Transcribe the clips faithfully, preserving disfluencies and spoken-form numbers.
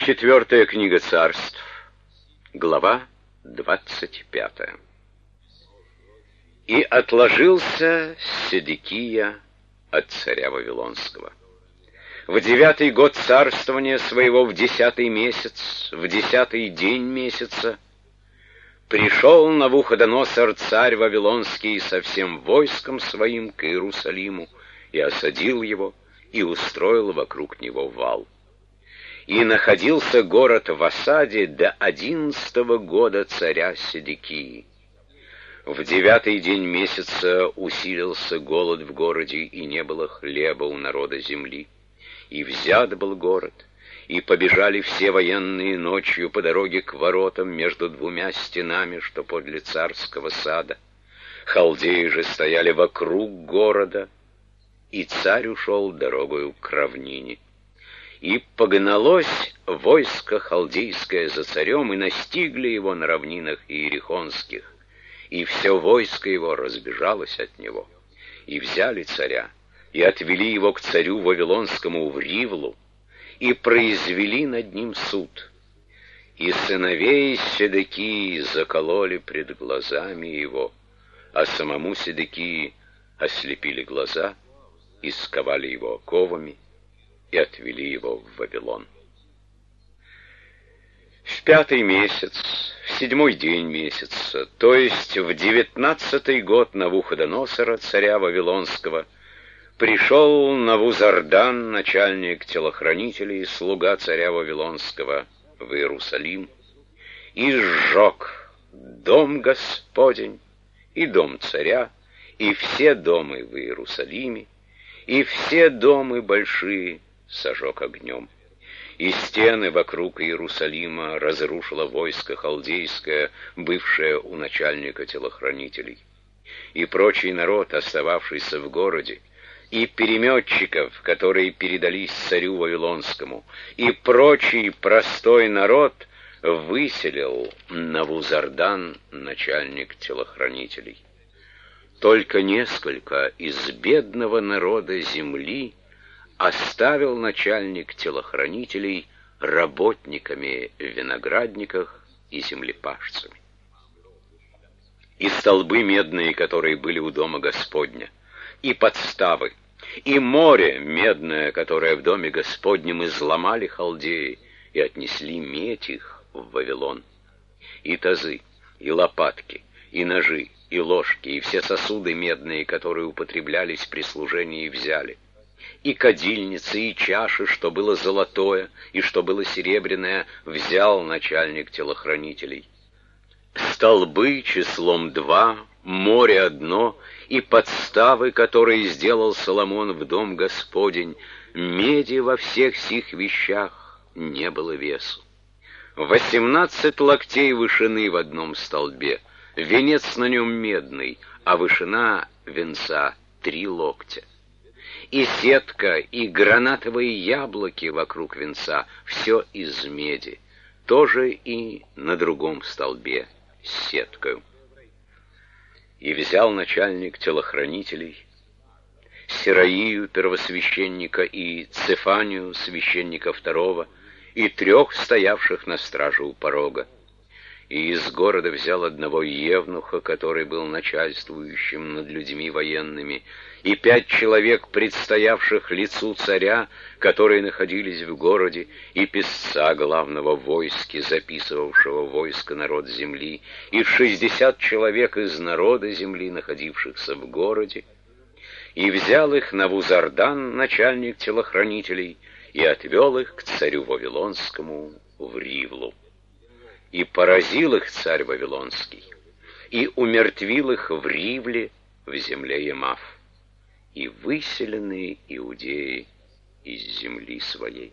Четвертая книга Царств, глава двадцать пятая. И отложился Седекия от царя Вавилонского. В девятый год царствования своего, в десятый месяц, в десятый день месяца, пришел Навуходоносор, царь Вавилонский, со всем войском своим к Иерусалиму, и осадил его, и устроил вокруг него вал. И находился город в осаде до одиннадцатого года царя Седекии. В девятый день месяца усилился голод в городе, и не было хлеба у народа земли. И взят был город, и побежали все военные ночью по дороге к воротам между двумя стенами, что подле царского сада. Халдеи же стояли вокруг города, и царь ушел дорогою к равнине. И погналось войско халдейское за царем, и настигли его на равнинах иерихонских, и все войско его разбежалось от него. И взяли царя, и отвели его к царю Вавилонскому в Ривлу, и произвели над ним суд. И сыновей Седекии закололи пред глазами его, а самому Седекии ослепили глаза, и сковали его оковами, и отвели его в Вавилон. В пятый месяц, в седьмой день месяца, то есть в девятнадцатый год Навуходоносора, царя Вавилонского, пришел Навузардан, начальник телохранителей, слуга царя Вавилонского, в Иерусалим, и сжег дом Господень, и дом царя, и все дома в Иерусалиме, и все дома большие сожег огнем. И стены вокруг Иерусалима разрушило войско халдейское, бывшее у начальника телохранителей. И прочий народ, остававшийся в городе, и переметчиков, которые передались царю Вавилонскому, и прочий простой народ выселил Навузардан, начальник телохранителей. Только несколько из бедного народа земли оставил начальник телохранителей работниками в виноградниках и землепашцами. И столбы медные, которые были у дома Господня, и подставы, и море медное, которое в доме Господнем, изломали халдеи и отнесли медь их в Вавилон. И тазы, и лопатки, и ножи, и ложки, и все сосуды медные, которые употреблялись при служении, взяли. И кадильницы, и чаши, что было золотое, и что было серебряное, взял начальник телохранителей. Столбы числом два, море одно, и подставы, которые сделал Соломон в дом Господень, меди во всех сих вещах не было весу. Восемнадцать локтей вышины в одном столбе, венец на нем медный, а вышина венца три локтя. И сетка, и гранатовые яблоки вокруг венца, все из меди, тоже и на другом столбе с сеткою. И взял начальник телохранителей Сираию, первосвященника, и Цефанию, священника второго, и трех стоявших на страже у порога. И из города взял одного евнуха, который был начальствующим над людьми военными, и пять человек, предстоявших лицу царя, которые находились в городе, и писца главного войска, записывавшего войско народ земли, и шестьдесят человек из народа земли, находившихся в городе. И взял их Навузардан, начальник телохранителей, и отвел их к царю Вавилонскому в Ривлу. И поразил их царь Вавилонский, и умертвил их в Ривле, в земле Емав, и выселены иудеи из земли своей.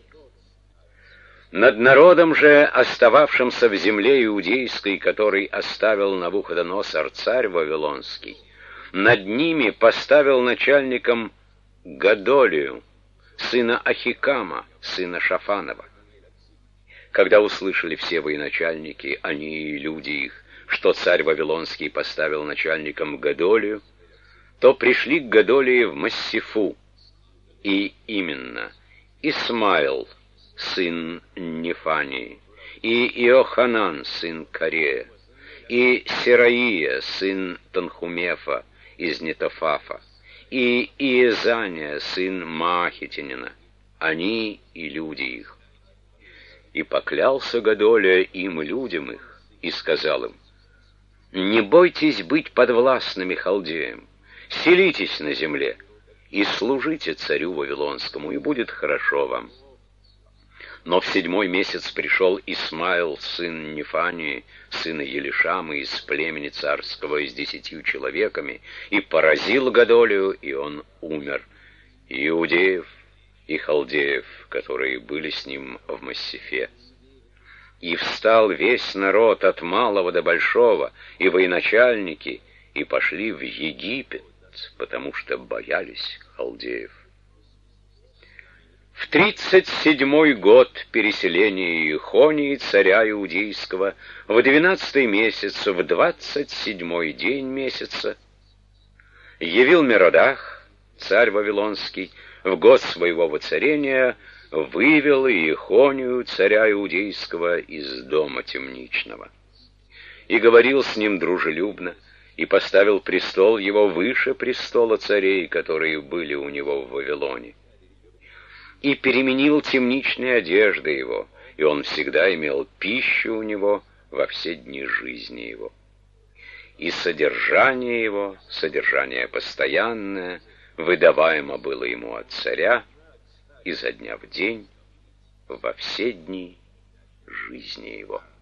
Над народом же, остававшимся в земле иудейской, который оставил Навуходоносор, царь Вавилонский, над ними поставил начальником Гадолию, сына Ахикама, сына Шафанова. Когда услышали все военачальники, они и люди их, что царь Вавилонский поставил начальником Гадолию, то пришли к Гадолии в Массифу, и именно Исмаил, сын Нефании, и Иоханан, сын Карея, и Сераия, сын Танхумефа из Нетофафа, и Иезания, сын Маахитянина, они и люди их. И поклялся Годоля им, людям их, и сказал им: «Не бойтесь быть подвластными халдеям, селитесь на земле и служите царю Вавилонскому, и будет хорошо вам». Но в седьмой месяц пришел Исмаил, сын Нефании, сына Елишамы, из племени царского, с десятью человеками, и поразил Годолию, и он умер. И иудеев, и халдеев, которые были с ним в Массифе. И встал весь народ от малого до большого, и военачальники, и пошли в Египет, потому что боялись халдеев. В тридцать седьмой год переселения Иехонии, царя иудейского, в двенадцатый месяц, в двадцать седьмой день месяца, явил Меродах, царь Вавилонский, в год своего воцарения, вывел Иехонию, царя иудейского, из дома темничного. И говорил с ним дружелюбно, и поставил престол его выше престола царей, которые были у него в Вавилоне. И переменил темничные одежды его, и он всегда имел пищу у него во все дни жизни его. И содержание его, содержание постоянное, выдаваемо было ему от царя изо дня в день во все дни жизни его.